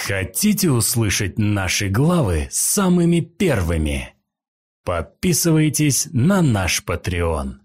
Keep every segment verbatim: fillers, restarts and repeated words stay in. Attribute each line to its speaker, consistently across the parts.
Speaker 1: Хотите услышать наши главы самыми первыми? Подписывайтесь на наш Patreon.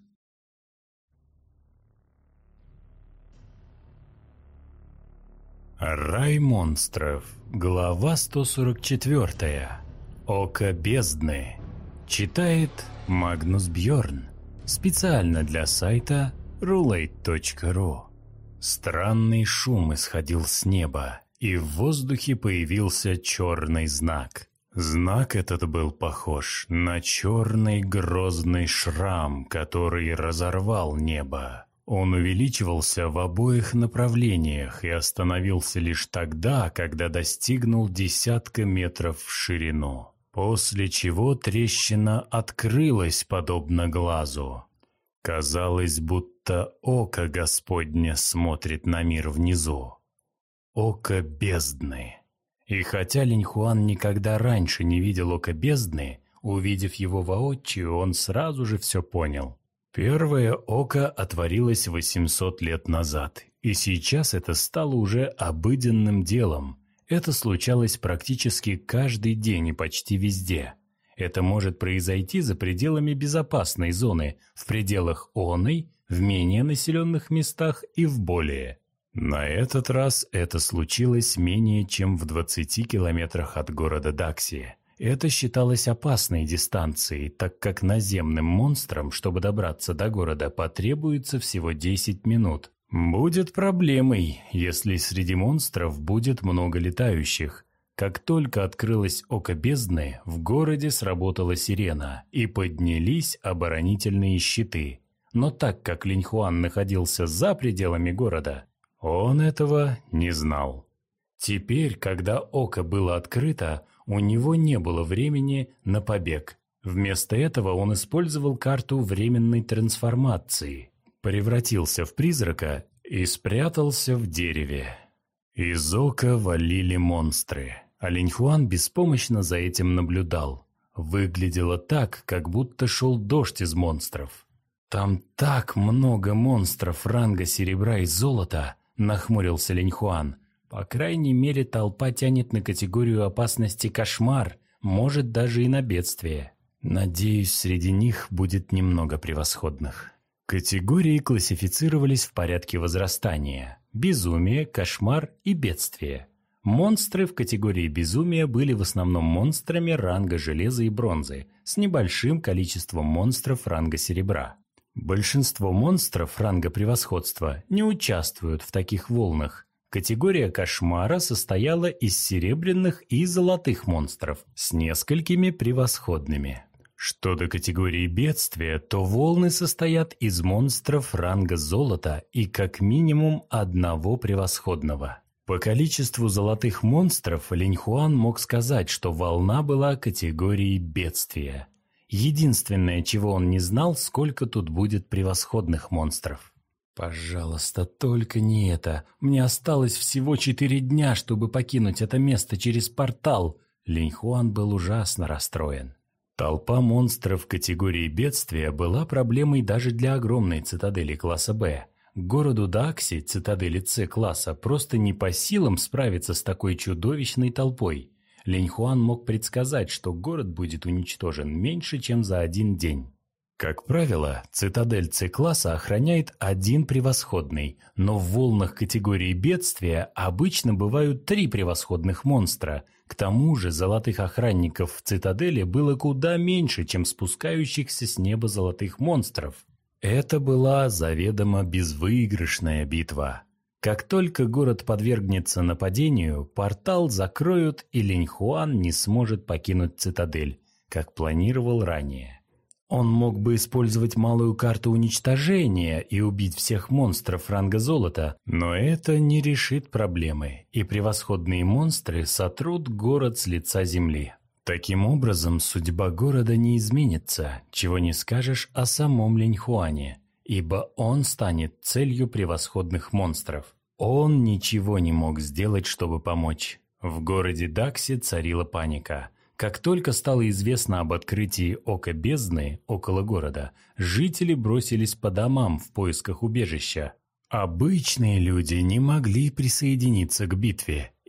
Speaker 1: Рай монстров. Глава сто сорок четыре. Око бездны. Читает Магнус Бьорн. Специально для сайта рулейт точка ру. Странный шум исходил с неба, и в воздухе появился черный знак. Знак этот был похож на черный грозный шрам, который разорвал небо. Он увеличивался в обоих направлениях и остановился лишь тогда, когда достигнул десятка метров в ширину. После чего трещина открылась подобно глазу. Казалось, будто око Господне смотрит на мир внизу. Око бездны. И хотя Линьхуан никогда раньше не видел ока бездны, увидев его воочию, он сразу же все понял. Первое око отворилось восемьсот лет назад, и сейчас это стало уже обыденным делом. Это случалось практически каждый день и почти везде. Это может произойти за пределами безопасной зоны, в пределах оной, в менее населенных местах и в более. На этот раз это случилось менее чем в двадцати километрах от города Дакси. Это считалось опасной дистанцией, так как наземным монстрам, чтобы добраться до города, потребуется всего десять минут. Будет проблемой, если среди монстров будет много летающих. Как только открылось око бездны, в городе сработала сирена, и поднялись оборонительные щиты. Но так как Линьхуан находился за пределами города, он этого не знал. Теперь, когда око было открыто, у него не было времени на побег. Вместо этого он использовал карту временной трансформации, превратился в призрака и спрятался в дереве. Из ока валили монстры, а Линьхуан беспомощно за этим наблюдал. Выглядело так, как будто шел дождь из монстров. «Там так много монстров ранга серебра и золота», — нахмурился Линьхуан. «По крайней мере, толпа тянет на категорию опасности кошмар, может, даже и на бедствие. Надеюсь, среди них будет немного превосходных». Категории классифицировались в порядке возрастания: безумие, кошмар и бедствие. Монстры в категории безумия были в основном монстрами ранга железа и бронзы, с небольшим количеством монстров ранга серебра. Большинство монстров ранга превосходства не участвуют в таких волнах. Категория кошмара состояла из серебряных и золотых монстров с несколькими превосходными. Что до категории бедствия, то волны состоят из монстров ранга золота и как минимум одного превосходного. По количеству золотых монстров Линьхуан мог сказать, что волна была категорией бедствия. Единственное, чего он не знал, сколько тут будет превосходных монстров. «Пожалуйста, только не это. Мне осталось всего четыре дня, чтобы покинуть это место через портал». Линьхуан был ужасно расстроен. Толпа монстров категории бедствия была проблемой даже для огромной цитадели класса Б. Городу Дакси, цитадели С-класса, просто не по силам справиться с такой чудовищной толпой. Линьхуан мог предсказать, что город будет уничтожен меньше, чем за один день. Как правило, цитадель С-класса охраняет один превосходный, но в волнах категории бедствия обычно бывают три превосходных монстра. К тому же золотых охранников в цитадели было куда меньше, чем спускающихся с неба золотых монстров. Это была заведомо безвыигрышная битва. Как только город подвергнется нападению, портал закроют, и Линьхуан не сможет покинуть цитадель, как планировал ранее. Он мог бы использовать малую карту уничтожения и убить всех монстров ранга золота, но это не решит проблемы, и превосходные монстры сотрут город с лица земли. Таким образом, судьба города не изменится, чего не скажешь о самом Линьхуане, ибо он станет целью превосходных монстров. Он ничего не мог сделать, чтобы помочь. В городе Дакси царила паника. Как только стало известно об открытии ока бездны около города, жители бросились по домам в поисках убежища. Обычные люди не могли присоединиться к битве,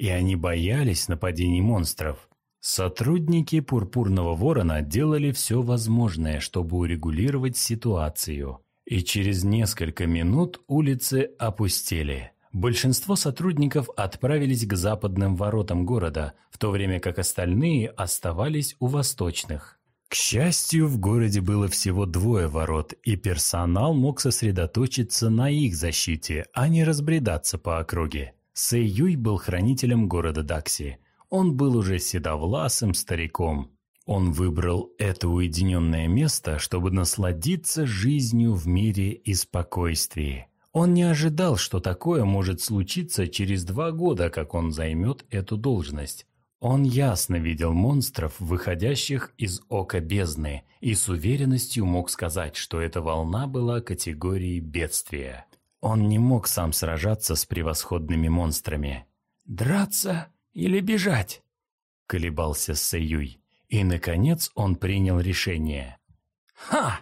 Speaker 1: и они боялись нападений монстров. Сотрудники Пурпурного Ворона делали все возможное, чтобы урегулировать ситуацию, и через несколько минут улицы опустели. Большинство сотрудников отправились к западным воротам города, в то время как остальные оставались у восточных. К счастью, в городе было всего двое ворот, и персонал мог сосредоточиться на их защите, а не разбредаться по округе. Сэй Юй был хранителем города Дакси. Он был уже седовласым стариком. Он выбрал это уединенное место, чтобы насладиться жизнью в мире и спокойствии. Он не ожидал, что такое может случиться через два года, как он займет эту должность. Он ясно видел монстров, выходящих из ока бездны, и с уверенностью мог сказать, что эта волна была категорией бедствия. Он не мог сам сражаться с превосходными монстрами. «Драться или бежать?» – колебался Сэй Юй. И, наконец, он принял решение. «Ха!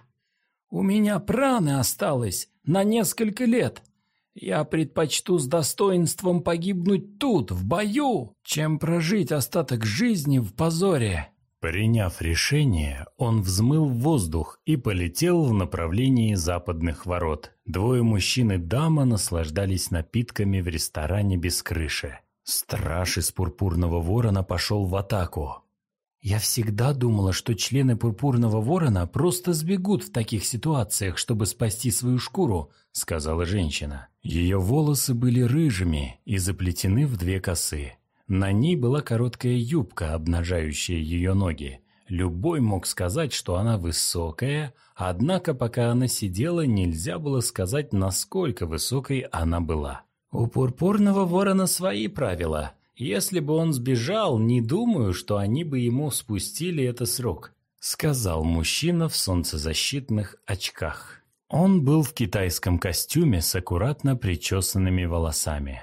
Speaker 1: У меня праны осталось на несколько лет. Я предпочту с достоинством погибнуть тут, в бою, чем прожить остаток жизни в позоре». Приняв решение, он взмыл в воздух и полетел в направлении западных ворот. Двое мужчин и дама наслаждались напитками в ресторане без крыши. Страж из Пурпурного Ворона пошел в атаку. «Я всегда думала, что члены Пурпурного Ворона просто сбегут в таких ситуациях, чтобы спасти свою шкуру», — сказала женщина. Ее волосы были рыжими и заплетены в две косы. На ней была короткая юбка, обнажающая ее ноги. Любой мог сказать, что она высокая, однако пока она сидела, нельзя было сказать, насколько высокой она была. «У Пурпурного Ворона свои правила. Если бы он сбежал, не думаю, что они бы ему спустили это с рук», — сказал мужчина в солнцезащитных очках. Он был в китайском костюме с аккуратно причесанными волосами.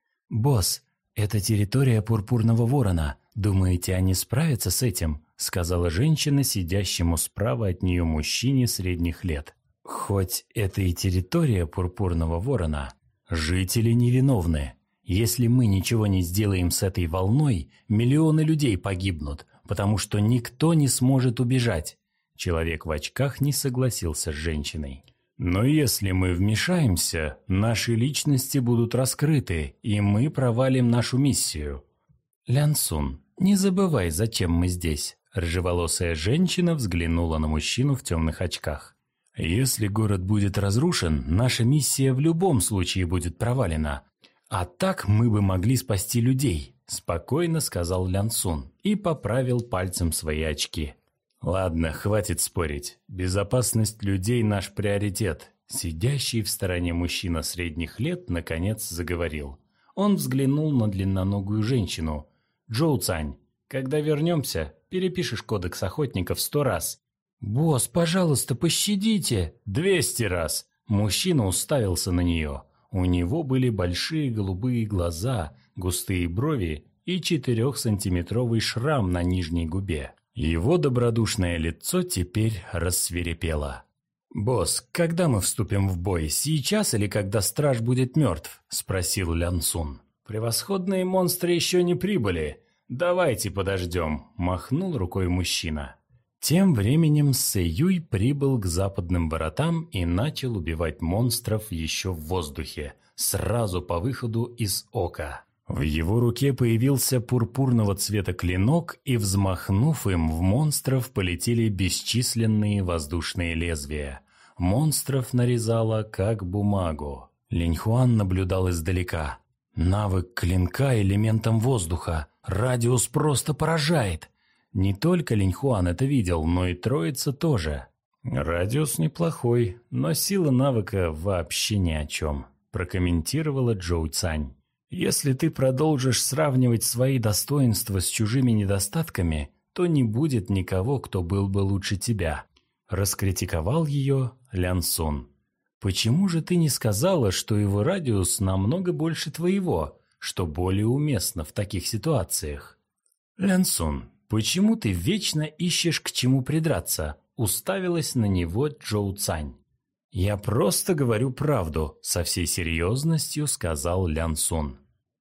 Speaker 1: «Босс, это территория Пурпурного Ворона. Думаете, они справятся с этим?» — сказала женщина, сидящему справа от нее мужчине средних лет. «Хоть это и территория Пурпурного Ворона, жители невиновны. Если мы ничего не сделаем с этой волной, миллионы людей погибнут, потому что никто не сможет убежать». Человек в очках не согласился с женщиной. «Но если мы вмешаемся, наши личности будут раскрыты, и мы провалим нашу миссию». «Лян Сун, не забывай, зачем мы здесь». Рыжеволосая женщина взглянула на мужчину в темных очках. «Если город будет разрушен, наша миссия в любом случае будет провалена. А так мы бы могли спасти людей», – спокойно сказал Лян Сун и поправил пальцем свои очки. «Ладно, хватит спорить. Безопасность людей – наш приоритет». Сидящий в стороне мужчина средних лет наконец заговорил. Он взглянул на длинноногую женщину. «Джоу Цань, когда вернемся, перепишешь кодекс охотников сто раз». «Босс, пожалуйста, пощадите!» «Двести раз!» Мужчина уставился на нее. У него были большие голубые глаза, густые брови и четырехсантиметровый шрам на нижней губе. Его добродушное лицо теперь рассвирепело. «Босс, когда мы вступим в бой, сейчас или когда страж будет мертв?» – спросил Лян Сун. «Превосходные монстры еще не прибыли. Давайте подождем», – махнул рукой мужчина. Тем временем Сэй Юй прибыл к западным воротам и начал убивать монстров еще в воздухе, сразу по выходу из ока. В его руке появился пурпурного цвета клинок, и, взмахнув им, в монстров полетели бесчисленные воздушные лезвия. Монстров нарезало, как бумагу. Линьхуан наблюдал издалека. Навык клинка элементом воздуха. Радиус просто поражает. Не только Линьхуан это видел, но и троица тоже. «Радиус неплохой, но сила навыка вообще ни о чем», прокомментировала Джоу Цань. «Если ты продолжишь сравнивать свои достоинства с чужими недостатками, то не будет никого, кто был бы лучше тебя», раскритиковал ее Лян Сун. «Почему же ты не сказала, что его радиус намного больше твоего, что более уместно в таких ситуациях?» «Лян Сун, почему ты вечно ищешь к чему придраться?» уставилась на него Джоу Цань. «Я просто говорю правду», – со всей серьезностью сказал Лян Сун.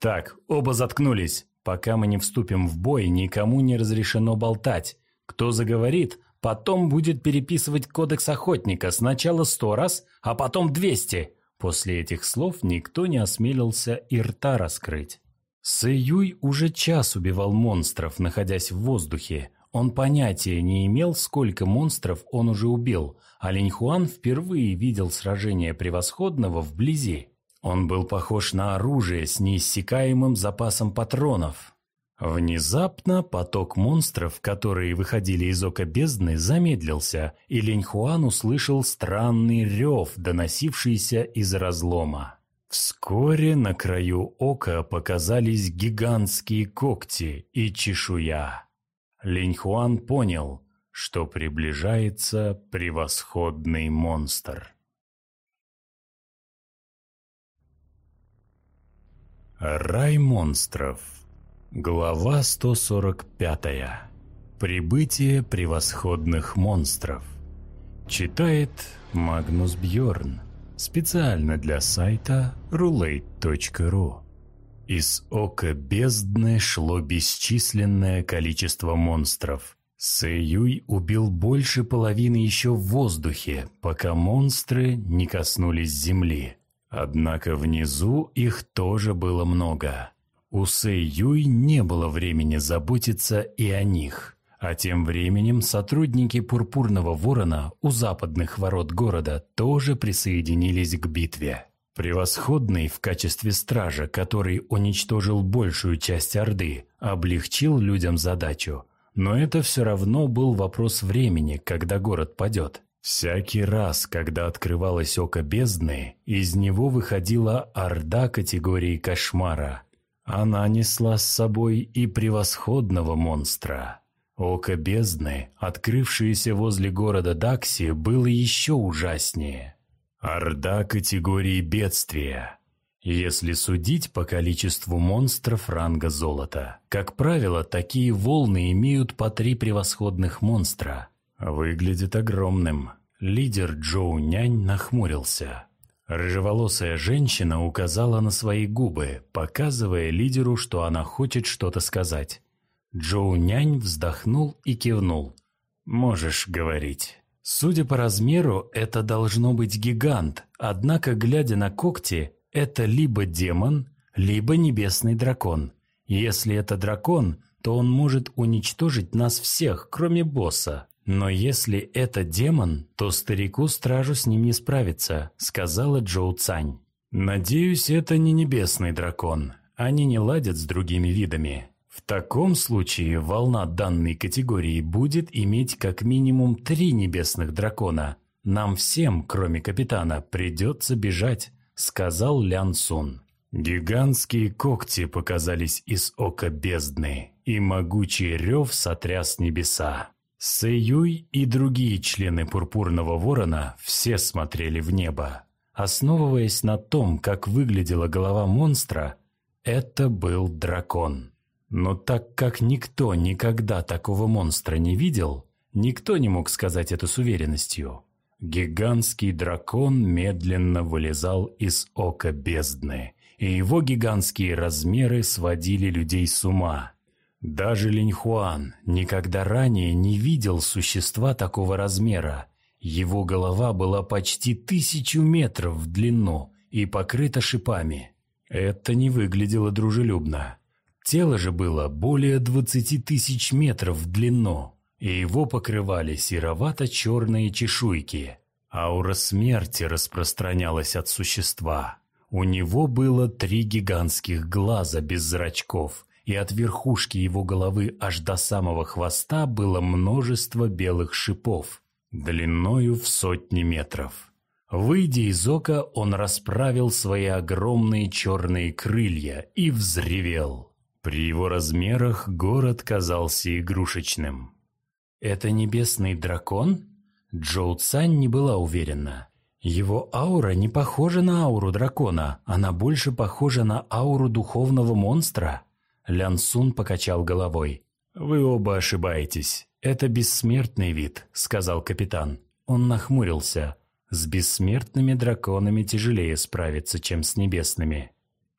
Speaker 1: «Так, оба заткнулись. Пока мы не вступим в бой, никому не разрешено болтать. Кто заговорит, потом будет переписывать кодекс охотника сначала сто раз, а потом двести». После этих слов никто не осмелился и рта раскрыть. Сэюй уже час убивал монстров, находясь в воздухе. Он понятия не имел, сколько монстров он уже убил, а Линьхуан впервые видел сражение превосходного вблизи. Он был похож на оружие с неиссякаемым запасом патронов. Внезапно поток монстров, которые выходили из ока бездны, замедлился, и Линьхуан услышал странный рев, доносившийся из разлома. Вскоре на краю ока показались гигантские когти и чешуя. Линьхуан понял, что приближается превосходный монстр. Рай монстров. Глава сто сорок пять. Прибытие превосходных монстров. Читает Магнус Бьорн. Специально для сайта рулейт точка ру. Из ока бездны шло бесчисленное количество монстров. Сэюй убил больше половины еще в воздухе, пока монстры не коснулись земли. Однако внизу их тоже было много. У Сэюй не было времени заботиться и о них. А тем временем сотрудники Пурпурного Ворона у западных ворот города тоже присоединились к битве. Превосходный в качестве стража, который уничтожил большую часть Орды, облегчил людям задачу. Но это все равно был вопрос времени, когда город падет. Всякий раз, когда открывалось око бездны, из него выходила орда категории кошмара. Она несла с собой и превосходного монстра. Око бездны, открывшееся возле города Дакси, было еще ужаснее. Орда категории бедствия. Если судить по количеству монстров ранга золота, как правило, такие волны имеют по три превосходных монстра. Выглядит огромным. Лидер Джоу Нянь нахмурился. Рыжеволосая женщина указала на свои губы, показывая лидеру, что она хочет что-то сказать. Джоу Нянь вздохнул и кивнул. «Можешь говорить». Судя по размеру, это должно быть гигант, однако, глядя на когти, это либо демон, либо небесный дракон. Если это дракон, то он может уничтожить нас всех, кроме босса. Но если это демон, то старику-стражу с ним не справиться, сказала Джоу Цань. Надеюсь, это не небесный дракон. Они не ладят с другими видами. В таком случае волна данной категории будет иметь как минимум три небесных дракона. Нам всем, кроме капитана, придется бежать, сказал Лян Сун. Гигантские когти показались из ока бездны, и могучий рев сотряс небеса. Сэюй и другие члены Пурпурного Ворона все смотрели в небо. Основываясь на том, как выглядела голова монстра, это был дракон. Но так как никто никогда такого монстра не видел, никто не мог сказать это с уверенностью. Гигантский дракон медленно вылезал из ока бездны, и его гигантские размеры сводили людей с ума. Даже Линьхуан никогда ранее не видел существа такого размера. Его голова была почти тысячу метров в длину и покрыта шипами. Это не выглядело дружелюбно. Тело же было более двадцати тысяч метров в длину, и его покрывали серовато-черные чешуйки. Аура смерти распространялась от существа. У него было три гигантских глаза без зрачков, и от верхушки его головы аж до самого хвоста было множество белых шипов, длиною в сотни метров. Выйдя из ока, он расправил свои огромные черные крылья и взревел. При его размерах город казался игрушечным. «Это небесный дракон?» Джоу Цань не была уверена. Его аура не похожа на ауру дракона, она больше похожа на ауру духовного монстра. Лян Сун покачал головой. «Вы оба ошибаетесь. Это бессмертный вид», — сказал капитан. Он нахмурился. «С бессмертными драконами тяжелее справиться, чем с небесными».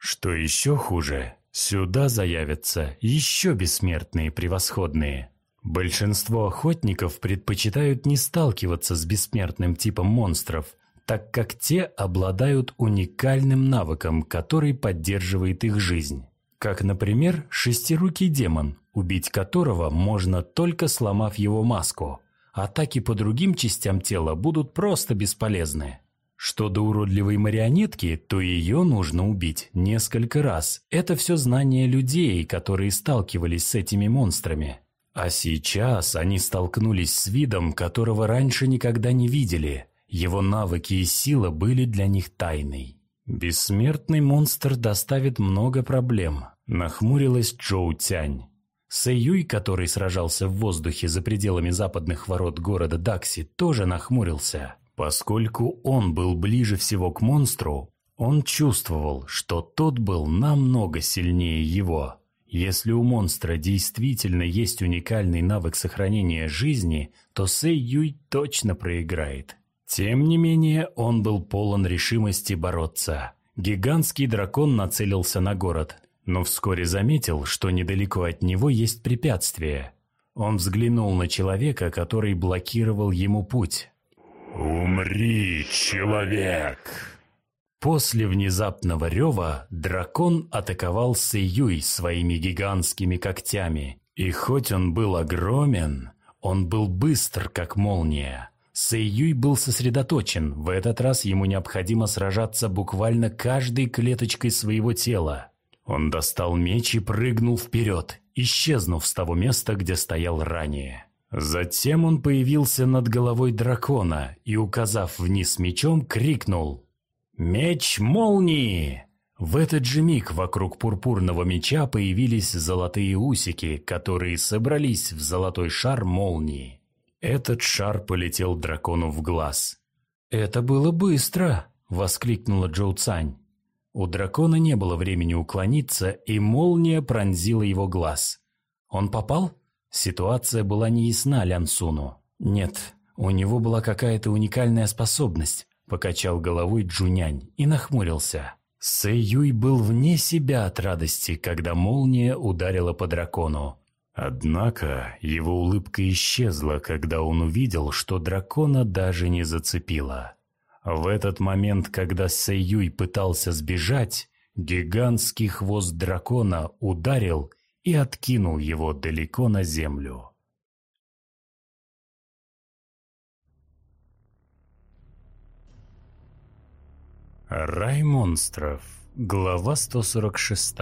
Speaker 1: Что еще хуже, сюда заявятся еще бессмертные превосходные. Большинство охотников предпочитают не сталкиваться с бессмертным типом монстров, так как те обладают уникальным навыком, который поддерживает их жизнь. Как, например, шестирукий демон, убить которого можно только сломав его маску. Атаки по другим частям тела будут просто бесполезны. Что до уродливой марионетки, то ее нужно убить несколько раз. Это все знания людей, которые сталкивались с этими монстрами. А сейчас они столкнулись с видом, которого раньше никогда не видели. Его навыки и сила были для них тайной. «Бессмертный монстр доставит много проблем», – нахмурилась Чжоу Цянь. Сэйюй, который сражался в воздухе за пределами западных ворот города Дакси, тоже нахмурился. Поскольку он был ближе всего к монстру, он чувствовал, что тот был намного сильнее его. Если у монстра действительно есть уникальный навык сохранения жизни, то Сэйюй точно проиграет. Тем не менее, он был полон решимости бороться. Гигантский дракон нацелился на город, но вскоре заметил, что недалеко от него есть препятствие. Он взглянул на человека, который блокировал ему путь. «Умри, человек!» После внезапного рева дракон атаковал Сэйюй своими гигантскими когтями. И хоть он был огромен, он был быстр, как молния. Сэйюй был сосредоточен, в этот раз ему необходимо сражаться буквально каждой клеточкой своего тела. Он достал меч и прыгнул вперед, исчезнув с того места, где стоял ранее. Затем он появился над головой дракона и, указав вниз мечом, крикнул «Меч молнии!». В этот же миг вокруг пурпурного меча появились золотые усики, которые собрались в золотой шар молнии. Этот шар полетел дракону в глаз. «Это было быстро!» – воскликнула Чжоу Цянь. У дракона не было времени уклониться, и молния пронзила его глаз. Он попал? Ситуация была неясна Лян Суну. «Нет, у него была какая-то уникальная способность», – покачал головой Джунянь и нахмурился. Сэйюй был вне себя от радости, когда молния ударила по дракону. Однако его улыбка исчезла, когда он увидел, что дракона даже не зацепило. В этот момент, когда Сэйюй пытался сбежать, гигантский хвост дракона ударил и откинул его далеко на землю. Рай монстров. Глава сто сорок шесть.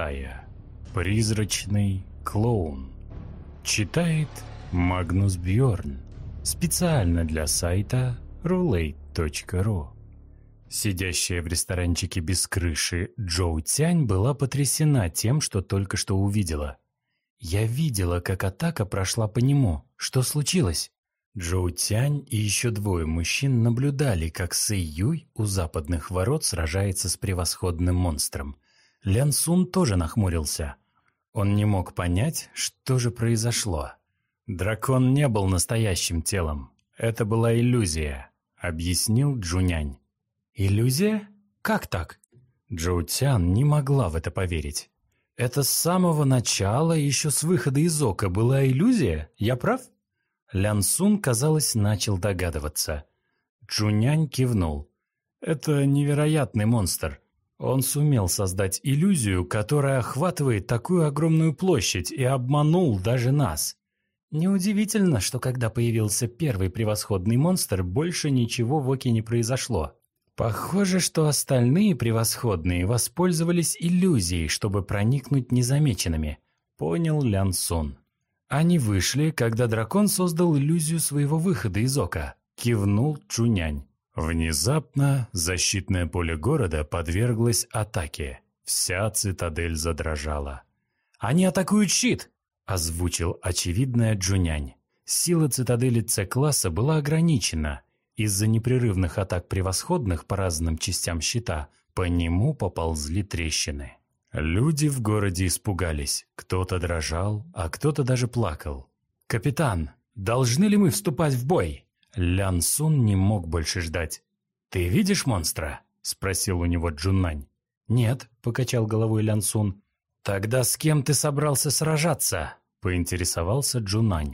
Speaker 1: Призрачный клоун. Читает Магнус Бьорн. Специально для сайта рулейт точка ру. Сидящая в ресторанчике без крыши Чжоу Цянь была потрясена тем, что только что увидела. «Я видела, как атака прошла по нему. Что случилось?» Чжоу Цянь и еще двое мужчин наблюдали, как Сэйюй у западных ворот сражается с превосходным монстром. Лян Сун тоже нахмурился. Он не мог понять, что же произошло. «Дракон не был настоящим телом. Это была иллюзия», — объяснил Джунянь. «Иллюзия? Как так?» Чжоу Цянь не могла в это поверить. «Это с самого начала, еще с выхода из ока, была иллюзия? Я прав?» Лян Сун, казалось, начал догадываться. Джунянь кивнул. «Это невероятный монстр. Он сумел создать иллюзию, которая охватывает такую огромную площадь, и обманул даже нас. Неудивительно, что когда появился первый превосходный монстр, больше ничего в оке не произошло. Похоже, что остальные превосходные воспользовались иллюзией, чтобы проникнуть незамеченными», — понял Лян Сун. «Они вышли, когда дракон создал иллюзию своего выхода из ока», — кивнул Чунянь. Внезапно защитное поле города подверглось атаке. Вся цитадель задрожала. «Они атакуют щит!» – озвучил очевидное Джунянь. Сила цитадели С-класса была ограничена. Из-за непрерывных атак превосходных по разным частям щита по нему поползли трещины. Люди в городе испугались. Кто-то дрожал, а кто-то даже плакал. «Капитан, должны ли мы вступать в бой?» Лян Сун не мог больше ждать. «Ты видишь монстра?» – спросил у него Джунань. «Нет», – покачал головой Лян Сун. «Тогда с кем ты собрался сражаться?» – поинтересовался Джунань.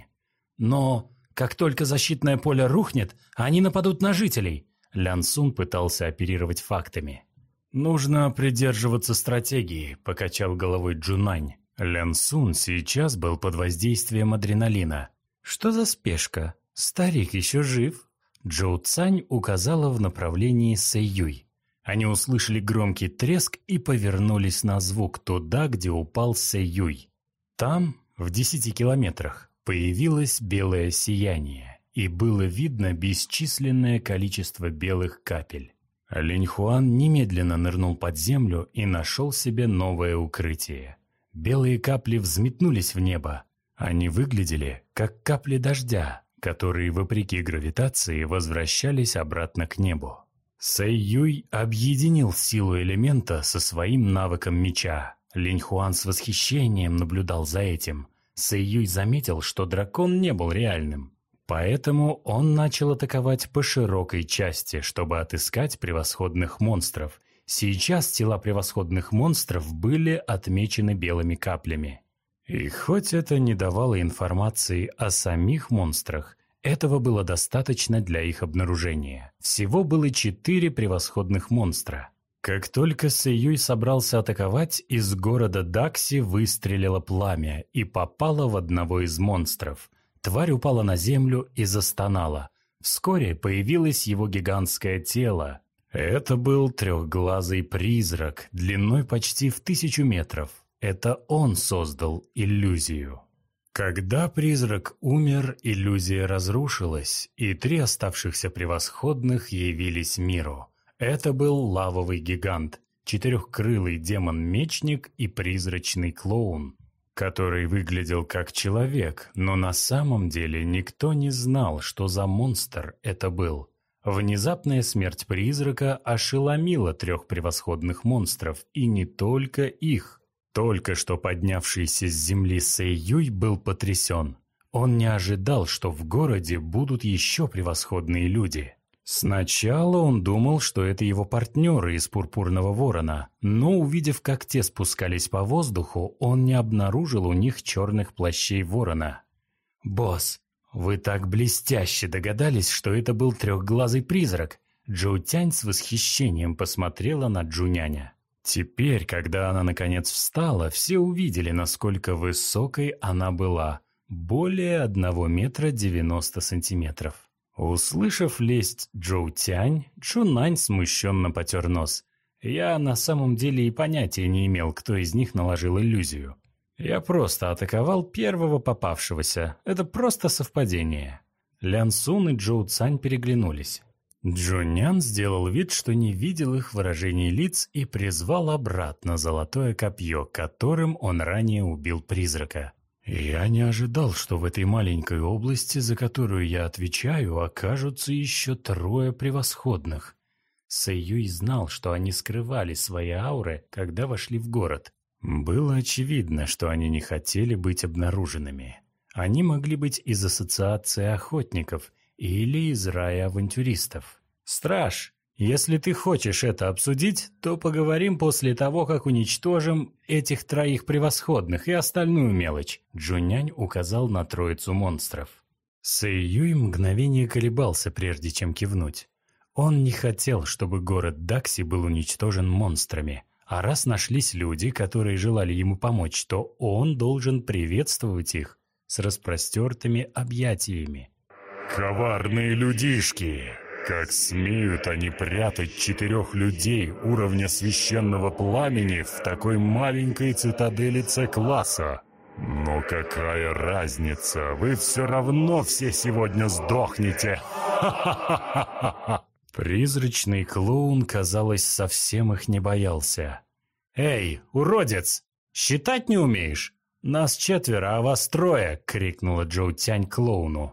Speaker 1: «Но как только защитное поле рухнет, они нападут на жителей». Лян Сун пытался оперировать фактами. «Нужно придерживаться стратегии», – покачал головой Джунань. Лян Сун сейчас был под воздействием адреналина. «Что за спешка? Старик еще жив?» Джоу Цань указала в направлении Сэйюй. Они услышали громкий треск и повернулись на звук туда, где упал Сэйюй. Там, в десяти километрах, появилось белое сияние, и было видно бесчисленное количество белых капель. Линь Хуан немедленно нырнул под землю и нашел себе новое укрытие. Белые капли взметнулись в небо. Они выглядели, как капли дождя, которые, вопреки гравитации, возвращались обратно к небу. Сэй Юй объединил силу элемента со своим навыком меча. Линь Хуан с восхищением наблюдал за этим. Сэй Юй заметил, что дракон не был реальным. Поэтому он начал атаковать по широкой части, чтобы отыскать превосходных монстров. Сейчас тела превосходных монстров были отмечены белыми каплями. И хоть это не давало информации о самих монстрах, этого было достаточно для их обнаружения. Всего было четыре превосходных монстра. Как только Сэйюй собрался атаковать, из города Дакси выстрелило пламя и попало в одного из монстров. Тварь упала на землю и застонала. Вскоре появилось его гигантское тело. Это был трехглазый призрак, длиной почти в тысячу метров. Это он создал иллюзию. Когда призрак умер, иллюзия разрушилась, и три оставшихся превосходных явились миру. Это был лавовый гигант, четырехкрылый демон-мечник и призрачный клоун, который выглядел как человек, но на самом деле никто не знал, что за монстр это был. Внезапная смерть призрака ошеломила трех превосходных монстров, и не только их. Только что поднявшийся с земли Сэй Юй был потрясен. Он не ожидал, что в городе будут еще превосходные люди. Сначала он думал, что это его партнеры из Пурпурного Ворона, но увидев, как те спускались по воздуху, он не обнаружил у них черных плащей Ворона. «Босс, вы так блестяще догадались, что это был трехглазый призрак!» Джоу Тянь с восхищением посмотрела на Джуняня. Теперь, когда она наконец встала, все увидели, насколько высокой она была. Более одного метра девяносто сантиметров. Услышав лесть Джоу Тянь, Джунань смущенно потер нос. Я на самом деле и понятия не имел, кто из них наложил иллюзию. Я просто атаковал первого попавшегося. Это просто совпадение. Лян Сун и Джоу Цань переглянулись. Джунян сделал вид, что не видел их выражений лиц и призвал обратно золотое копье, которым он ранее убил призрака. «Я не ожидал, что в этой маленькой области, за которую я отвечаю, окажутся еще трое превосходных». Сэй Юй знал, что они скрывали свои ауры, когда вошли в город. Было очевидно, что они не хотели быть обнаруженными. Они могли быть из ассоциации охотников или из рая авантюристов. «Страж, если ты хочешь это обсудить, то поговорим после того, как уничтожим этих троих превосходных и остальную мелочь», Джунянь указал на троицу монстров. Сэй Юй мгновение колебался, прежде чем кивнуть. Он не хотел, чтобы город Дакси был уничтожен монстрами, а раз нашлись люди, которые желали ему помочь, то он должен приветствовать их с распростертыми объятиями.
Speaker 2: «Коварные людишки! Как смеют они прятать четырех людей уровня священного пламени в такой маленькой цитадели С-класса? Но какая разница? Вы все равно все сегодня сдохнете! Ха-ха-ха-ха-ха!»
Speaker 1: Призрачный клоун, казалось, совсем их не боялся. «Эй, уродец! Считать не умеешь? Нас четверо, а вас трое!» — крикнула Джоу Тянь клоуну.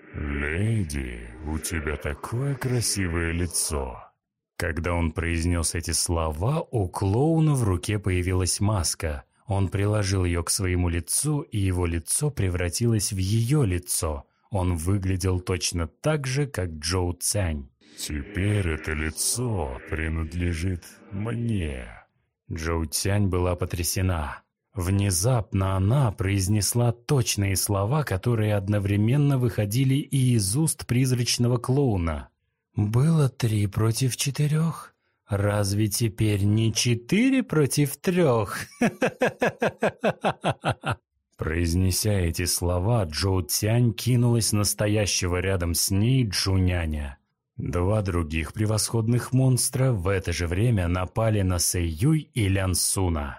Speaker 2: «Леди, у тебя такое красивое лицо!»
Speaker 1: Когда он произнес эти слова, у клоуна в руке появилась маска. Он приложил ее к своему лицу, и его лицо превратилось в ее лицо. Он выглядел точно так же, как Джоу Цянь.
Speaker 2: «Теперь это лицо принадлежит мне».
Speaker 1: Джоу Цянь была потрясена. Внезапно она произнесла точные слова, которые одновременно выходили и из уст призрачного клоуна. «Было три против четырех? Разве теперь не четыре против трех?» Произнеся эти слова, Джоу Цянь кинулась на стоящего рядом с ней Джуняня. Два других превосходных монстра в это же время напали на Сэй Юй и Лян Суна.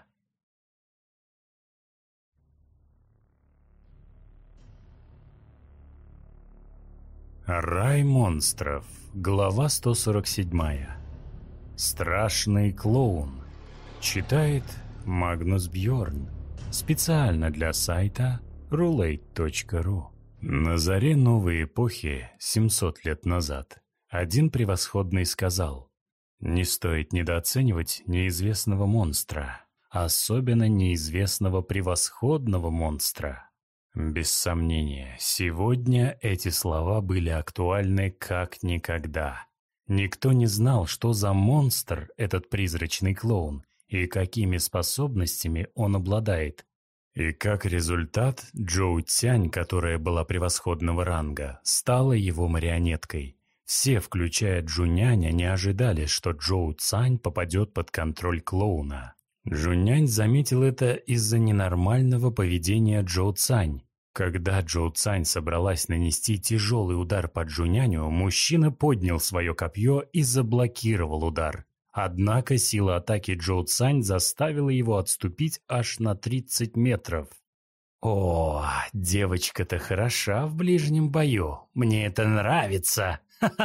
Speaker 1: Рай монстров. Глава сто сорок семь. Страшный клоун. Читает Магнус Бьорн. Специально для сайта рулейт точка ру. На заре новой эпохи, семьсот лет назад, один превосходный сказал: «Не стоит недооценивать неизвестного монстра, особенно неизвестного превосходного монстра». Без сомнения, сегодня эти слова были актуальны как никогда. Никто не знал, что за монстр этот призрачный клоун и какими способностями он обладает. И как результат, Джоу Цянь, которая была превосходного ранга, стала его марионеткой. Все, включая Джуняня, не ожидали, что Джоу Цянь попадет под контроль клоуна. Джунянь заметил это из-за ненормального поведения Джоу Цянь. Когда Джоу Цянь собралась нанести тяжелый удар по Джуняню, мужчина поднял свое копье и заблокировал удар. Однако сила атаки Джоу Цянь заставила его отступить аж на тридцать метров. «О, девочка-то хороша в ближнем бою, мне это нравится!»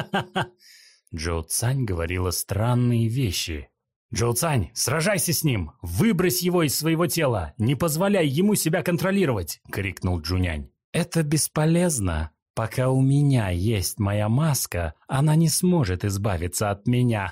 Speaker 1: Джоу Цянь говорила странные вещи. «Джоу Цянь, сражайся с ним! Выбрось его из своего тела! Не позволяй ему себя контролировать!» — крикнул Джунянь. «Это бесполезно. Пока у меня есть моя маска, она не сможет избавиться от меня!»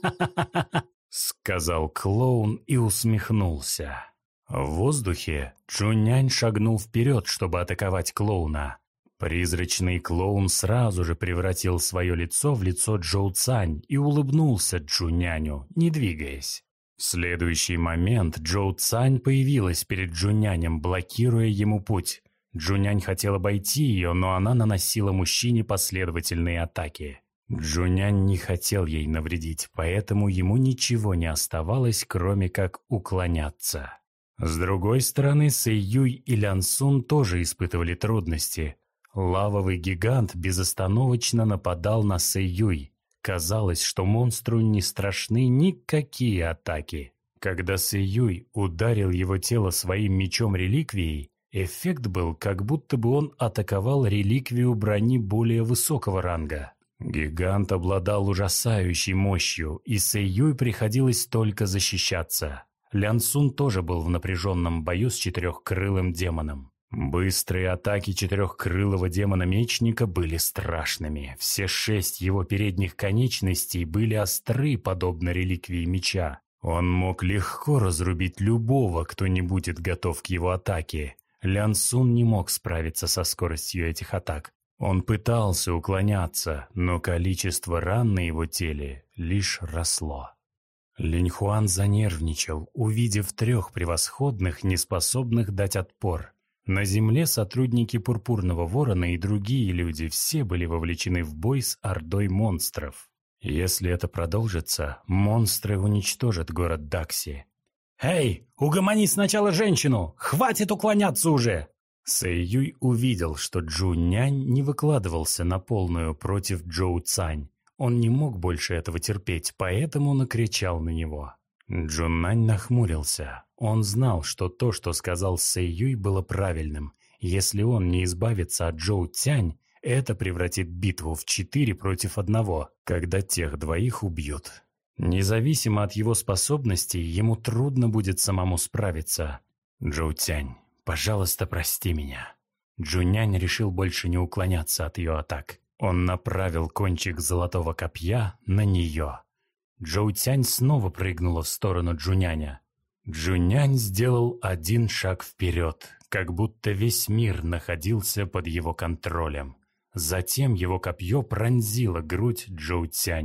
Speaker 1: — сказал клоун и усмехнулся. В воздухе Джунянь шагнул вперед, чтобы атаковать клоуна. Призрачный клоун сразу же превратил свое лицо в лицо Джоу Цянь и улыбнулся Джуняню, не двигаясь. В следующий момент Джоу Цянь появилась перед Джунянем, блокируя ему путь. Джунянь хотел обойти ее, но она наносила мужчине последовательные атаки. Джунянь не хотел ей навредить, поэтому ему ничего не оставалось, кроме как уклоняться. С другой стороны, Сэй Юй и Лян Сун тоже испытывали трудности. Лавовый гигант безостановочно нападал на Сэй Юй. Казалось, что монстру не страшны никакие атаки. Когда Сэй Юй ударил его тело своим мечом-реликвией, эффект был, как будто бы он атаковал реликвию брони более высокого ранга. Гигант обладал ужасающей мощью, и Сэй Юй приходилось только защищаться. Лян Сун тоже был в напряженном бою с четырехкрылым демоном. Быстрые атаки четырехкрылого демона-мечника были страшными. Все шесть его передних конечностей были остры, подобно реликвии меча. Он мог легко разрубить любого, кто не будет готов к его атаке. Лян Сун не мог справиться со скоростью этих атак. Он пытался уклоняться, но количество ран на его теле лишь росло. Линь Хуан занервничал, увидев трех превосходных, неспособных дать отпор. На земле сотрудники Пурпурного Ворона и другие люди все были вовлечены в бой с ордой монстров. Если это продолжится, монстры уничтожат город Дакси. «Эй, угомони сначала женщину! Хватит уклоняться уже!» Сэй Юй увидел, что Джунянь не выкладывался на полную против Джоу Цянь. Он не мог больше этого терпеть, поэтому накричал на него. Джунянь нахмурился. Он знал, что то, что сказал Сэй Юй, было правильным. Если он не избавится от Джоу Цянь, это превратит битву в четыре против одного, когда тех двоих убьют. Независимо от его способностей, ему трудно будет самому справиться. «Джоу Цянь, пожалуйста, прости меня». Джунянь решил больше не уклоняться от ее атак. Он направил кончик золотого копья на нее. Джоу Цянь снова прыгнула в сторону Джуняня. Джунянь сделал один шаг вперед, как будто весь мир находился под его контролем. Затем его копье пронзило грудь Джоу Цянь.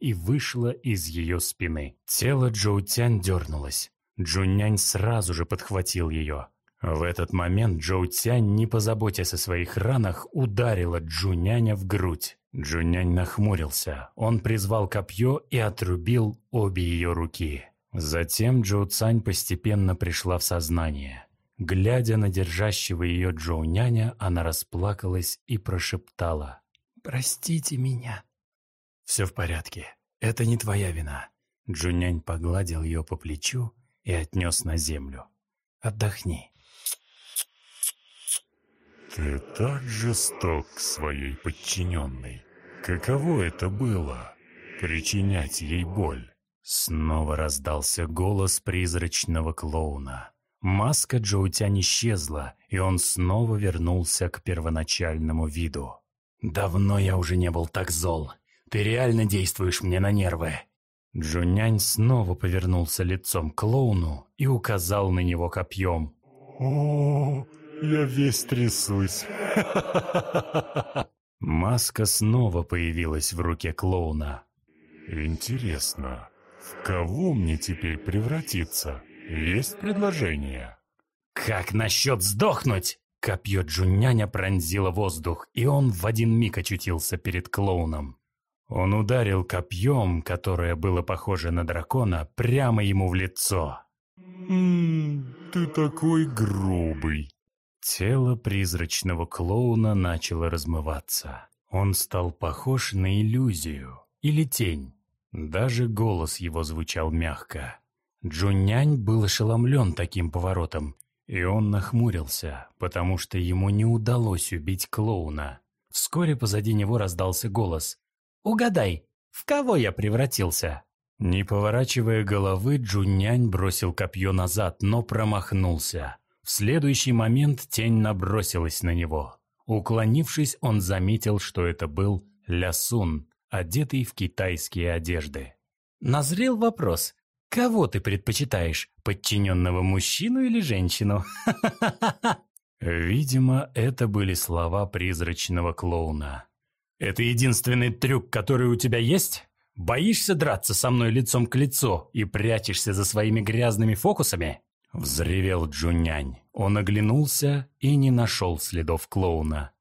Speaker 1: и вышла из ее спины. Тело Джоутянь дернулось. Джуннянь сразу же подхватил ее. В этот момент Джоутянь, не позаботясь о своих ранах, ударила Джуняня в грудь. Джуннянь нахмурился. Он призвал копье и отрубил обе ее руки. Затем Джоуцань постепенно пришла в сознание. Глядя на держащего ее Джоуняня, она расплакалась и прошептала: «Простите меня». «Все в порядке. Это не твоя вина». Джуннянь погладил ее по плечу и отнес на землю. «Отдохни».
Speaker 2: «Ты так жесток к своей подчиненной. Каково это было — причинять ей боль?»
Speaker 1: Снова раздался голос призрачного клоуна. Маска Джоутянь исчезла, и он снова вернулся к первоначальному виду. «Давно я уже не был так зол. Ты реально действуешь мне на нервы». Джуннянь снова повернулся лицом к клоуну и указал на него копьем.
Speaker 2: «О, я весь трясусь».
Speaker 1: Маска снова появилась в руке клоуна.
Speaker 2: «Интересно, в кого мне теперь превратиться? Есть предложение?»
Speaker 1: «Как насчет сдохнуть?» Копье Джунняня пронзило воздух, и он в один миг очутился перед клоуном. Он ударил копьем, которое было похоже на дракона, прямо ему в лицо.
Speaker 2: «Ммм, ты такой грубый».
Speaker 1: Тело призрачного клоуна начало размываться. Он стал похож на иллюзию или тень. Даже голос его звучал мягко. Джуннянь был ошеломлен таким поворотом, и он нахмурился, потому что ему не удалось убить клоуна. Вскоре позади него раздался голос: «Угадай, в кого я превратился?» Не поворачивая головы, Джуннянь бросил копье назад, но промахнулся. В следующий момент тень набросилась на него. Уклонившись, он заметил, что это был Лясун, одетый в китайские одежды. Назрел вопрос: кого ты предпочитаешь, подчиненного мужчину или женщину? Видимо, это были слова призрачного клоуна. «Это единственный трюк, который у тебя есть? Боишься драться со мной лицом к лицу и прячешься за своими грязными фокусами?» Взревел Джуннянь. Он оглянулся и не нашел следов клоуна.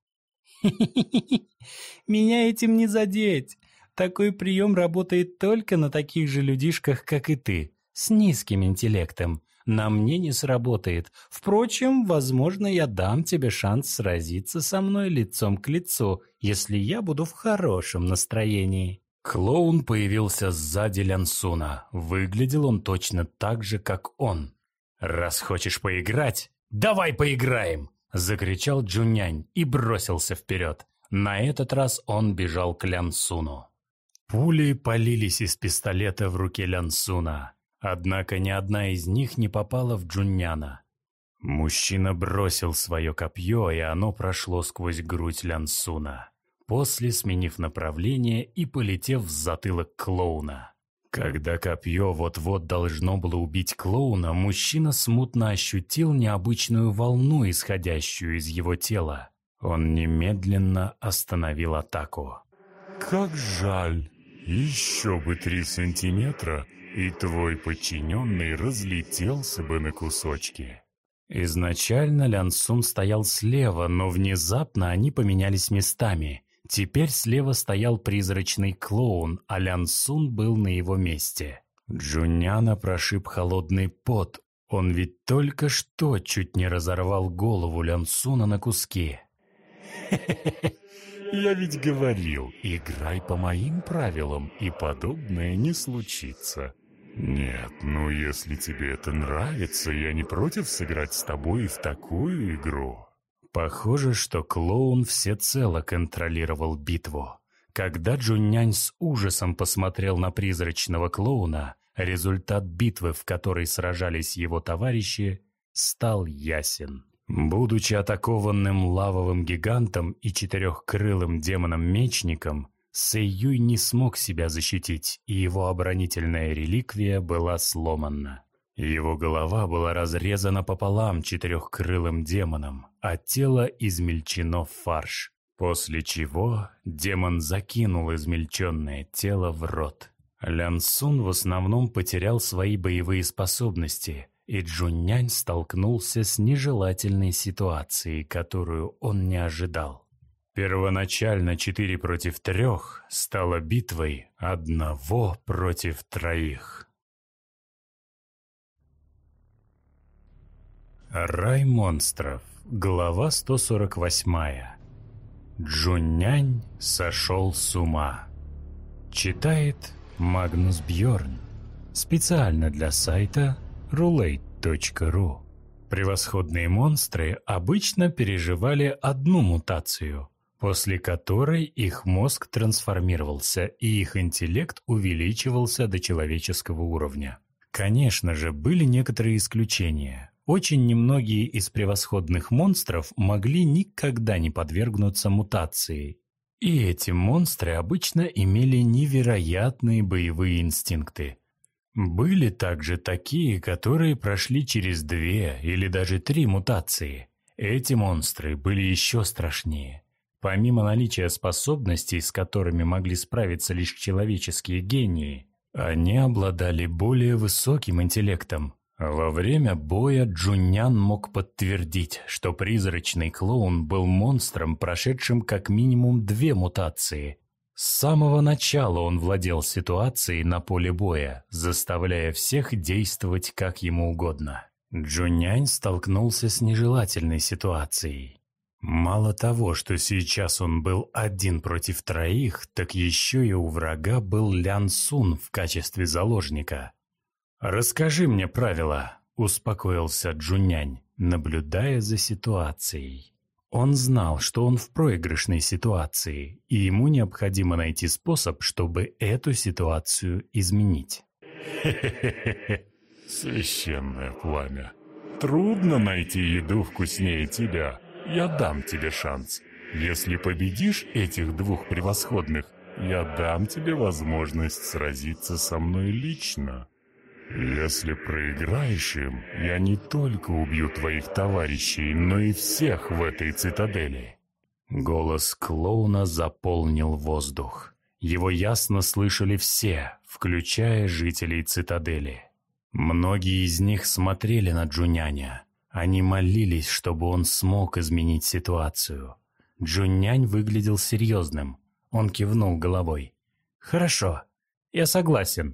Speaker 1: «Меня этим не задеть. Такой прием работает только на таких же людишках, как и ты, с низким интеллектом. На мне не сработает. Впрочем, возможно, я дам тебе шанс сразиться со мной лицом к лицу, если я буду в хорошем настроении». Клоун появился сзади Лясуна. Выглядел он точно так же, как он. «Раз хочешь поиграть, давай поиграем!» – закричал Джуннянь и бросился вперед. На этот раз он бежал к Лясуну. Пули полились из пистолета в руке Лясуна, однако ни одна из них не попала в Джунняна. Мужчина бросил свое копье, и оно прошло сквозь грудь Лясуна, после сменив направление и полетев в затылок клоуна. Когда копье вот-вот должно было убить клоуна, мужчина смутно ощутил необычную волну, исходящую из его тела. Он немедленно остановил атаку.
Speaker 2: «Как жаль! Еще бы три сантиметра, и твой подчиненный разлетелся бы на кусочки».
Speaker 1: Изначально Лясун стоял слева, но внезапно они поменялись местами. Теперь слева стоял призрачный клоун, а Лясун был на его месте. Джунняна прошиб холодный пот. Он ведь только что чуть не разорвал голову Лясуна на куски.
Speaker 2: «Я ведь говорил, играй по моим правилам, и подобное не случится». «Нет, ну если тебе это нравится, я не против сыграть с тобой в такую игру».
Speaker 1: Похоже, что клоун всецело контролировал битву. Когда Джуннянь с ужасом посмотрел на призрачного клоуна, результат битвы, в которой сражались его товарищи, стал ясен. Будучи атакованным лавовым гигантом и четырехкрылым демоном-мечником, Сэйюй не смог себя защитить, и его оборонительная реликвия была сломана. Его голова была разрезана пополам четырехкрылым демоном, а тело измельчено в фарш. После чего демон закинул измельченное тело в рот. Лян Сун в основном потерял свои боевые способности, и Джуннянь столкнулся с нежелательной ситуацией, которую он не ожидал. Первоначально четыре против трех стала битвой одного против троих. Рай монстров. Глава сто сорок восемь. Джуннянь сошел с ума. Читает Магнус Бьорн. Специально для сайта рулейт точка ру. Превосходные монстры обычно переживали одну мутацию, после которой их мозг трансформировался и их интеллект увеличивался до человеческого уровня. Конечно же, были некоторые исключения. Очень немногие из превосходных монстров могли никогда не подвергнуться мутации. И эти монстры обычно имели невероятные боевые инстинкты. Были также такие, которые прошли через две или даже три мутации. Эти монстры были еще страшнее. Помимо наличия способностей, с которыми могли справиться лишь человеческие гении, они обладали более высоким интеллектом. Во время боя Джуннян мог подтвердить, что призрачный клоун был монстром, прошедшим как минимум две мутации. С самого начала он владел ситуацией на поле боя, заставляя всех действовать как ему угодно. Джуннянь столкнулся с нежелательной ситуацией. Мало того, что сейчас он был один против троих, так еще и у врага был Лян Сун в качестве заложника. «Расскажи мне правила», – успокоился Джуннянь, наблюдая за ситуацией. Он знал, что он в проигрышной ситуации, и ему необходимо найти способ, чтобы эту ситуацию изменить.
Speaker 2: Хе-хе-хе-хе, священное пламя. Трудно найти еду вкуснее тебя. Я дам тебе шанс. Если победишь этих двух превосходных, я дам тебе возможность сразиться со мной лично. Если проиграешь им, я не только убью твоих товарищей, но и всех в этой цитадели.
Speaker 1: Голос клоуна заполнил воздух. Его ясно слышали все, включая жителей цитадели. Многие из них смотрели на Джунняня. Они молились, чтобы он смог изменить ситуацию. Джуннянь выглядел серьезным. Он кивнул головой. «Хорошо, я согласен».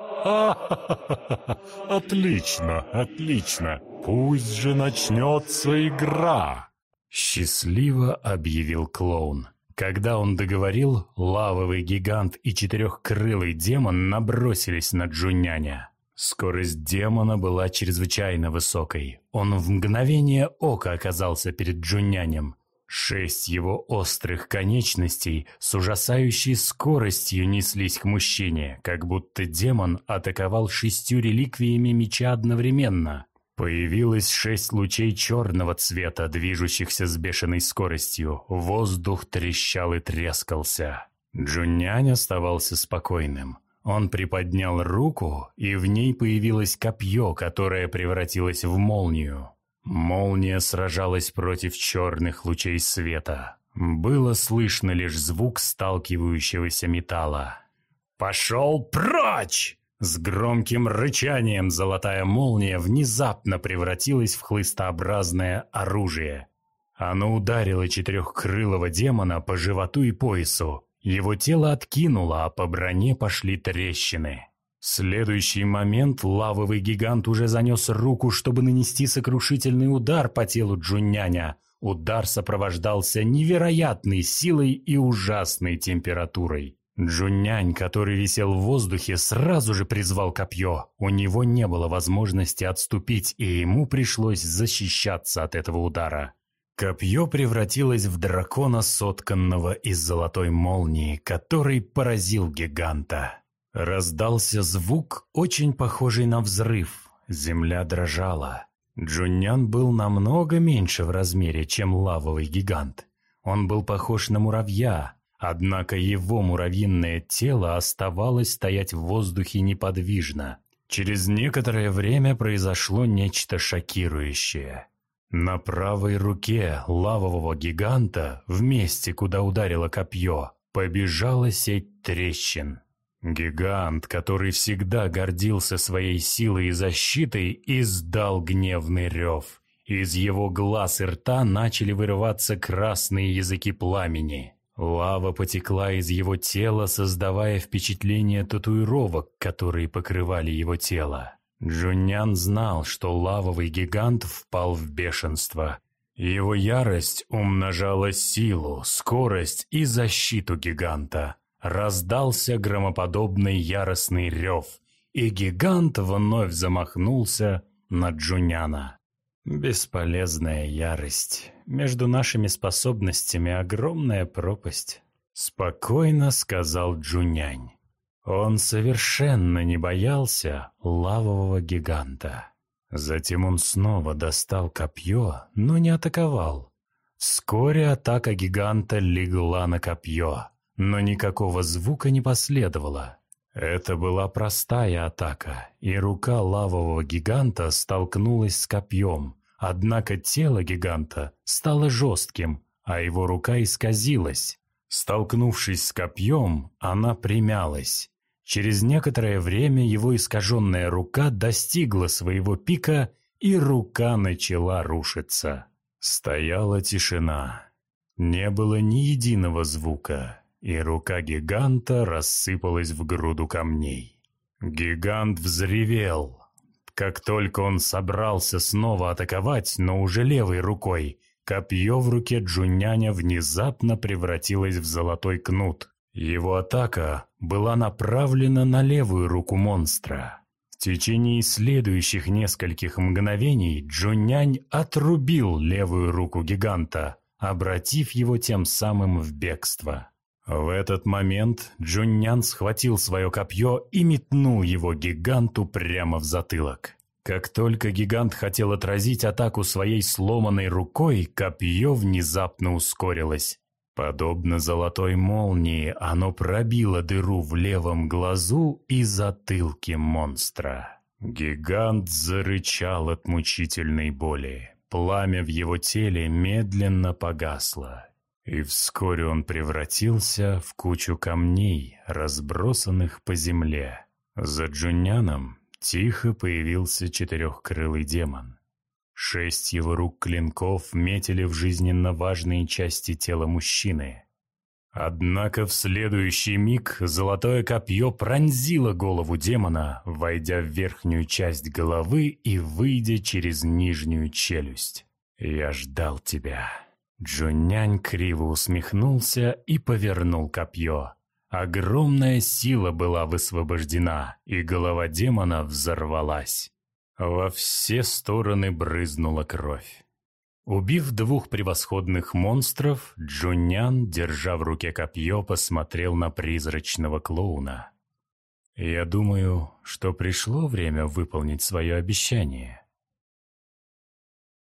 Speaker 2: «Ха-ха-ха! Отлично, отлично! Пусть же начнется игра!»
Speaker 1: Счастливо объявил клоун. Когда он договорил, лавовый гигант и четырехкрылый демон набросились на Джунняня. Скорость демона была чрезвычайно высокой. Он в мгновение ока оказался перед Джуннянем. Шесть его острых конечностей с ужасающей скоростью неслись к мужчине, как будто демон атаковал шестью реликвиями меча одновременно. Появилось шесть лучей черного цвета, движущихся с бешеной скоростью. Воздух трещал и трескался. Джуннянь оставался спокойным. Он приподнял руку, и в ней появилось копье, которое превратилось в молнию. Молния сражалась против черных лучей света. Было слышно лишь звук сталкивающегося металла. «Пошел прочь!» С громким рычанием золотая молния внезапно превратилась в хлыстообразное оружие. Оно ударило четырехкрылого демона по животу и поясу. Его тело откинуло, а по броне пошли трещины. В следующий момент лавовый гигант уже занес руку, чтобы нанести сокрушительный удар по телу Джунняня. Удар сопровождался невероятной силой и ужасной температурой. Джуннянь, который висел в воздухе, сразу же призвал копье. У него не было возможности отступить, и ему пришлось защищаться от этого удара. Копье превратилось в дракона, сотканного из золотой молнии, который поразил гиганта. Раздался звук, очень похожий на взрыв. Земля дрожала. Джуннян был намного меньше в размере, чем лавовый гигант. Он был похож на муравья, однако его муравьиное тело оставалось стоять в воздухе неподвижно. Через некоторое время произошло нечто шокирующее. На правой руке лавового гиганта, в месте, куда ударило копье, побежала сеть трещин. Гигант, который всегда гордился своей силой и защитой, издал гневный рев. Из его глаз и рта начали вырываться красные языки пламени. Лава потекла из его тела, создавая впечатление татуировок, которые покрывали его тело. Джуньян знал, что лавовый гигант впал в бешенство. Его ярость умножала силу, скорость и защиту гиганта. Раздался громоподобный яростный рев, и гигант вновь замахнулся на Джуньяна. «Бесполезная ярость. Между нашими способностями огромная пропасть», — спокойно сказал Джунянь. Он совершенно не боялся лавового гиганта. Затем он снова достал копье, но не атаковал. Вскоре атака гиганта легла на копье, но никакого звука не последовало. Это была простая атака, и рука лавового гиганта столкнулась с копьем, однако тело гиганта стало жестким, а его рука исказилась. Столкнувшись с копьем, она примялась. Через некоторое время его искаженная рука достигла своего пика, и рука начала рушиться. Стояла тишина. Не было ни единого звука, и рука гиганта рассыпалась в груду камней. Гигант взревел. Как только он собрался снова атаковать, но уже левой рукой, копье в руке Джуняня внезапно превратилось в золотой кнут. Его атака была направлена на левую руку монстра. В течение следующих нескольких мгновений Джунянь отрубил левую руку гиганта, обратив его тем самым в бегство. В этот момент Джуньян схватил свое копье и метнул его гиганту прямо в затылок. Как только гигант хотел отразить атаку своей сломанной рукой, копье внезапно ускорилось. Подобно золотой молнии, оно пробило дыру в левом глазу и затылке монстра. Гигант зарычал от мучительной боли. Пламя в его теле медленно погасло. И вскоре он превратился в кучу камней, разбросанных по земле. За Джуньяном тихо появился четырехкрылый демон. Шесть его рук-клинков метили в жизненно важные части тела мужчины. Однако в следующий миг золотое копье пронзило голову демона, войдя в верхнюю часть головы и выйдя через нижнюю челюсть. «Я ждал тебя». Джунянь криво усмехнулся и повернул копье. Огромная сила была высвобождена, и голова демона взорвалась. Во все стороны брызнула кровь. Убив двух превосходных монстров, Джуньян, держа в руке копье, посмотрел на призрачного клоуна. «Я думаю, что пришло время выполнить свое обещание».